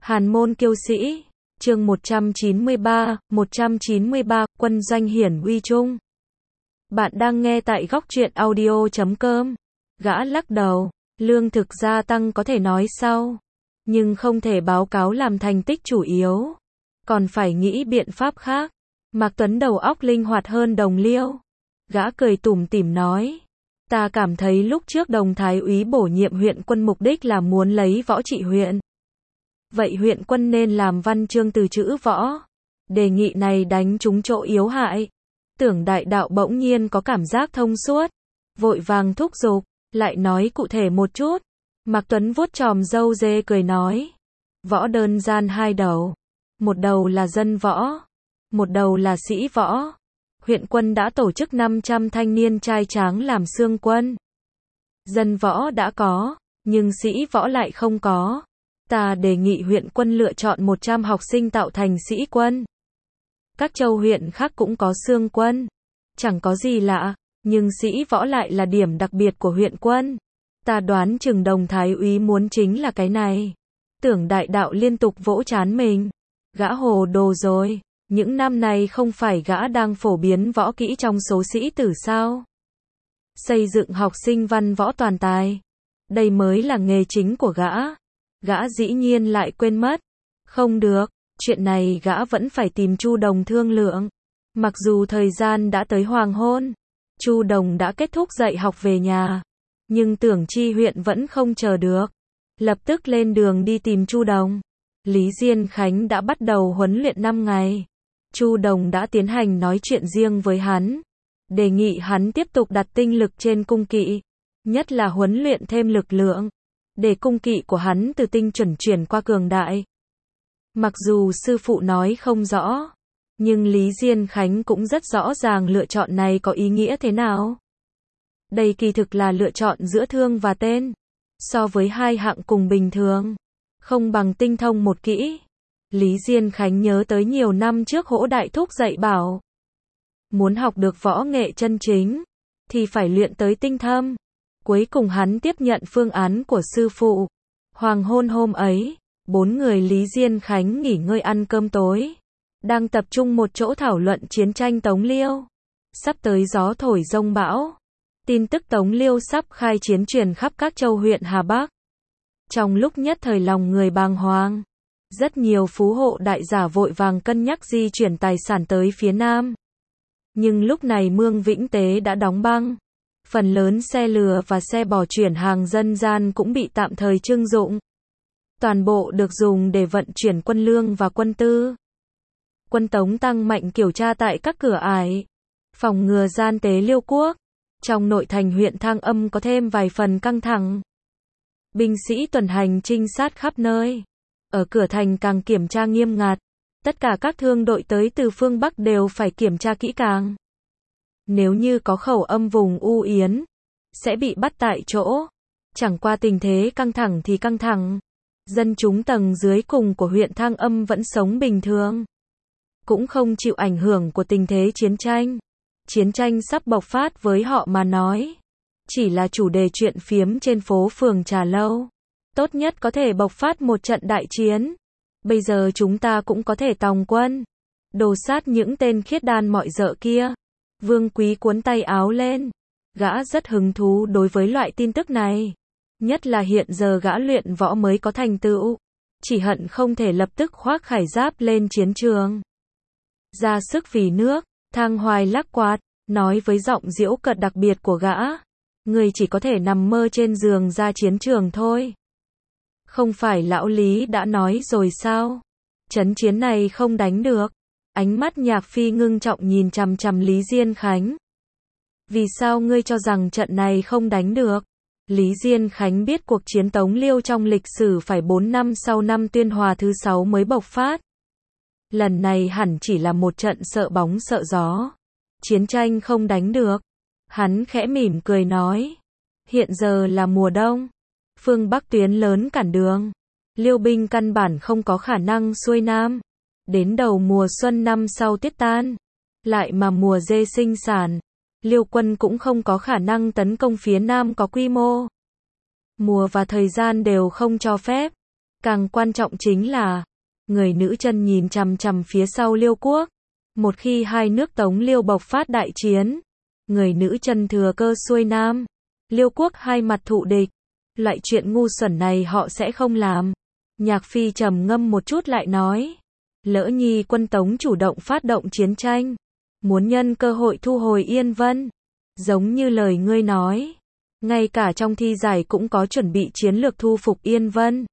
Hàn môn kiêu sĩ, chương 193, quân doanh hiển uy trung. Bạn đang nghe tại góc truyện audio.com. Gã lắc đầu, lương thực gia tăng có thể nói sau, nhưng không thể báo cáo làm thành tích chủ yếu. Còn phải nghĩ biện pháp khác. Mạc Tuấn đầu óc linh hoạt hơn Đồng Liêu. Gã cười tủm tỉm nói, ta cảm thấy lúc trước Đồng Thái úy bổ nhiệm huyện quân mục đích là muốn lấy võ trị huyện. Vậy huyện quân nên làm văn chương từ chữ võ. Đề nghị này đánh trúng chỗ yếu hại. Tưởng đại đạo bỗng nhiên có cảm giác thông suốt, vội vàng thúc giục, lại nói cụ thể một chút. Mạc Tuấn vuốt chòm râu dê cười nói, võ đơn giản hai đầu. Một đầu là dân võ, một đầu là sĩ võ. Huyện quân đã tổ chức 500 thanh niên trai tráng làm xương quân. Dân võ đã có, nhưng sĩ võ lại không có. Ta đề nghị huyện quân lựa chọn 100 học sinh tạo thành sĩ quân. Các châu huyện khác cũng có xương quân. Chẳng có gì lạ, nhưng sĩ võ lại là điểm đặc biệt của huyện quân. Ta đoán chừng Đồng Thái úy muốn chính là cái này. Tưởng đại đạo liên tục vỗ trán mình. Gã hồ đồ rồi. Những năm này không phải gã đang phổ biến võ kỹ trong số sĩ tử sao? Xây dựng học sinh văn võ toàn tài. Đây mới là nghề chính của gã. Gã dĩ nhiên lại quên mất. Không được, chuyện này gã vẫn phải tìm Chu Đồng thương lượng. Mặc dù thời gian đã tới hoàng hôn, Chu Đồng đã kết thúc dạy học về nhà, nhưng Tưởng Chi huyện vẫn không chờ được. Lập tức lên đường đi tìm Chu Đồng. Lý Diên Khánh đã bắt đầu huấn luyện 5 ngày. Chu Đồng đã tiến hành nói chuyện riêng với hắn, đề nghị hắn tiếp tục đặt tinh lực trên cung kỵ, nhất là huấn luyện thêm lực lượng, để cung kỵ của hắn từ tinh chuẩn chuyển qua cường đại. Mặc dù sư phụ nói không rõ, nhưng Lý Diên Khánh cũng rất rõ ràng lựa chọn này có ý nghĩa thế nào. Đây kỳ thực là lựa chọn giữa thương và tên. So với hai hạng cùng bình thường, không bằng tinh thông một kỹ. Lý Diên Khánh nhớ tới nhiều năm trước Hỗ Đại Thúc dạy bảo, muốn học được võ nghệ chân chính, thì phải luyện tới tinh thâm. Cuối cùng hắn tiếp nhận phương án của sư phụ. Hoàng hôn hôm ấy, 4 người Lý Diên Khánh nghỉ ngơi ăn cơm tối, đang tập trung một chỗ thảo luận chiến tranh Tống Liêu. Sắp tới gió thổi giông bão. Tin tức Tống Liêu sắp khai chiến truyền khắp các châu huyện Hà Bắc. Trong lúc nhất thời lòng người bàng hoàng, rất nhiều phú hộ đại giả vội vàng cân nhắc di chuyển tài sản tới phía Nam. Nhưng lúc này Mương Vĩnh Tế đã đóng băng. Phần lớn xe lừa và xe bò chuyển hàng dân gian cũng bị tạm thời trưng dụng. Toàn bộ được dùng để vận chuyển quân lương và quân tư. Quân Tống tăng mạnh kiểm tra tại các cửa ải, phòng ngừa gian tế Liêu quốc. Trong nội thành huyện Thang Âm có thêm vài phần căng thẳng. Binh sĩ tuần hành trinh sát khắp nơi. Ở cửa thành càng kiểm tra nghiêm ngặt. Tất cả các thương đội tới từ phương Bắc đều phải kiểm tra kỹ càng. Nếu như có khẩu âm vùng U Yến, sẽ bị bắt tại chỗ. Chẳng qua tình thế căng thẳng thì căng thẳng. Dân chúng tầng dưới cùng của huyện Thang Âm vẫn sống bình thường, cũng không chịu ảnh hưởng của tình thế chiến tranh. Chiến tranh sắp bộc phát với họ mà nói, chỉ là chủ đề chuyện phiếm trên phố phường trà lâu. Tốt nhất có thể bộc phát một trận đại chiến. Bây giờ chúng ta cũng có thể tòng quân, đồ sát những tên khiết đan mọi dợ kia. Vương Quý cuốn tay áo lên. Gã rất hứng thú đối với loại tin tức này. Nhất là hiện giờ gã luyện võ mới có thành tựu. Chỉ hận không thể lập tức khoác khải giáp lên chiến trường, ra sức vì nước. Thang Hoài lắc quạt, nói với giọng giễu cợt đặc biệt của gã. Người chỉ có thể nằm mơ trên giường ra chiến trường thôi. Không phải lão Lý đã nói rồi sao? Trận chiến này không đánh được. Ánh mắt Nhạc Phi ngưng trọng nhìn chằm chằm Lý Diên Khánh. Vì sao ngươi cho rằng trận này không đánh được? Lý Diên Khánh biết cuộc chiến Tống Liêu trong lịch sử phải 4 năm sau năm Tuyên Hòa thứ 6 mới bộc phát. Lần này hẳn chỉ là một trận sợ bóng sợ gió. Chiến tranh không đánh được. Hắn khẽ mỉm cười nói. Hiện giờ là mùa đông. Phương Bắc tuyến lớn cản đường. Liêu binh căn bản không có khả năng xuôi Nam. Đến đầu mùa xuân năm sau tiết tan. Lại mà mùa dê sinh sản. Liêu quân cũng không có khả năng tấn công phía Nam có quy mô. Mùa và thời gian đều không cho phép. Càng quan trọng chính là, người nữ chân nhìn chằm chằm phía sau Liêu quốc. Một khi hai nước Tống Liêu bộc phát đại chiến, người nữ chân thừa cơ xuôi nam, Liêu quốc hai mặt thụ địch. Loại chuyện ngu xuẩn này họ sẽ không làm. Nhạc Phi trầm ngâm một chút lại nói, lỡ nhi quân Tống chủ động phát động chiến tranh, muốn nhân cơ hội thu hồi Yên Vân, giống như lời ngươi nói, ngay cả trong thi giải cũng có chuẩn bị chiến lược thu phục Yên Vân.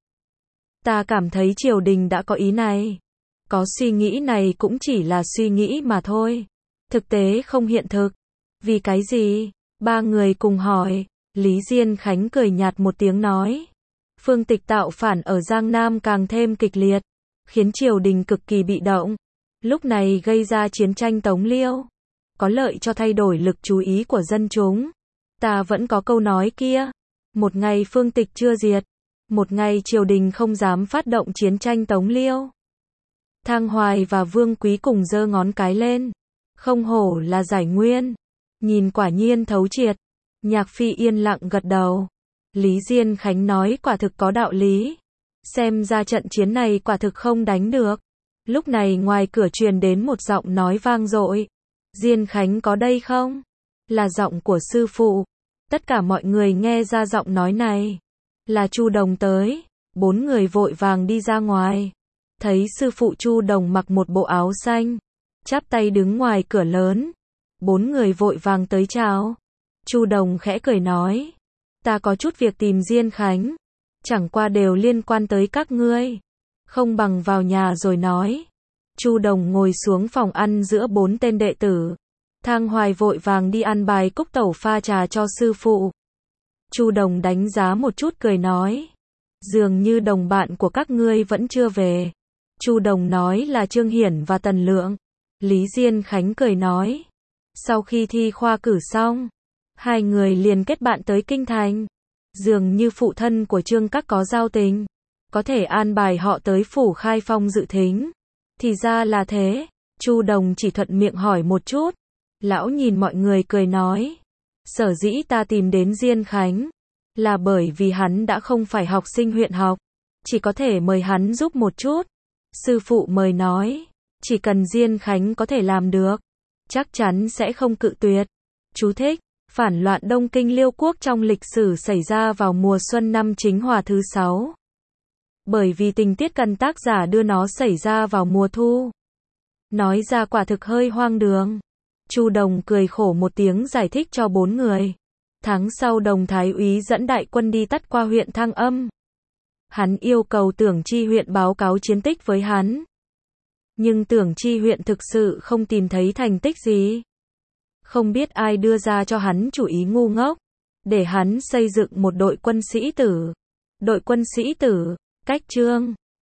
Ta cảm thấy triều đình đã có ý này. Có suy nghĩ này cũng chỉ là suy nghĩ mà thôi. Thực tế không hiện thực. Vì cái gì? Ba người cùng hỏi. Lý Diên Khánh cười nhạt một tiếng nói. Phương Tịch tạo phản ở Giang Nam càng thêm kịch liệt, khiến triều đình cực kỳ bị động. Lúc này gây ra chiến tranh Tống Liêu, có lợi cho thay đổi lực chú ý của dân chúng. Ta vẫn có câu nói kia. Một ngày Phương Tịch chưa diệt, một ngày triều đình không dám phát động chiến tranh Tống Liêu. Thang Hoài và Vương Quý cùng giơ ngón cái lên. Không hổ là giải nguyên. Nhìn quả nhiên thấu triệt. Nhạc Phi yên lặng gật đầu. Lý Diên Khánh nói quả thực có đạo lý. Xem ra trận chiến này quả thực không đánh được. Lúc này ngoài cửa truyền đến một giọng nói vang dội. Diên Khánh có đây không? Là giọng của sư phụ. Tất cả mọi người nghe ra giọng nói này. Là Chu Đồng tới. Bốn người vội vàng đi ra ngoài. Thấy sư phụ Chu Đồng mặc một bộ áo xanh, chắp tay đứng ngoài cửa lớn. Bốn người vội vàng tới chào. Chu Đồng khẽ cười nói, ta có chút việc tìm Diên Khánh, chẳng qua đều liên quan tới các ngươi, không bằng vào nhà rồi nói. Chu Đồng ngồi xuống phòng ăn giữa bốn tên đệ tử. Thang Hoài vội vàng đi ăn bài cúc tẩu pha trà cho sư phụ. Chu Đồng đánh giá một chút cười nói, dường như đồng bạn của các ngươi vẫn chưa về. Chu Đồng nói là Trương Hiển và Tần Lượng. Lý Diên Khánh cười nói, sau khi thi khoa cử xong, hai người liền kết bạn tới Kinh Thành. Dường như phụ thân của Trương Các có giao tình, có thể an bài họ tới phủ Khai Phong dự thính. Thì ra là thế. Chu Đồng chỉ thuận miệng hỏi một chút. Lão nhìn mọi người cười nói, sở dĩ ta tìm đến Diên Khánh, là bởi vì hắn đã không phải học sinh huyện học, chỉ có thể mời hắn giúp một chút. Sư phụ mời nói, chỉ cần Diên Khánh có thể làm được, chắc chắn sẽ không cự tuyệt. Chú thích, phản loạn Đông Kinh Liêu quốc trong lịch sử xảy ra vào mùa xuân năm Chính Hòa thứ 6. Bởi vì tình tiết cần tác giả đưa nó xảy ra vào mùa thu. Nói ra quả thực hơi hoang đường. Chu Đồng cười khổ một tiếng giải thích cho bốn người. Tháng sau Đồng Thái úy dẫn đại quân đi tắt qua huyện Thăng Âm. Hắn yêu cầu Tưởng Chi huyện báo cáo chiến tích với hắn. Nhưng Tưởng Chi huyện thực sự không tìm thấy thành tích gì. Không biết ai đưa ra cho hắn chủ ý ngu ngốc, để hắn xây dựng một đội quân sĩ tử. Đội quân sĩ tử, cách Trương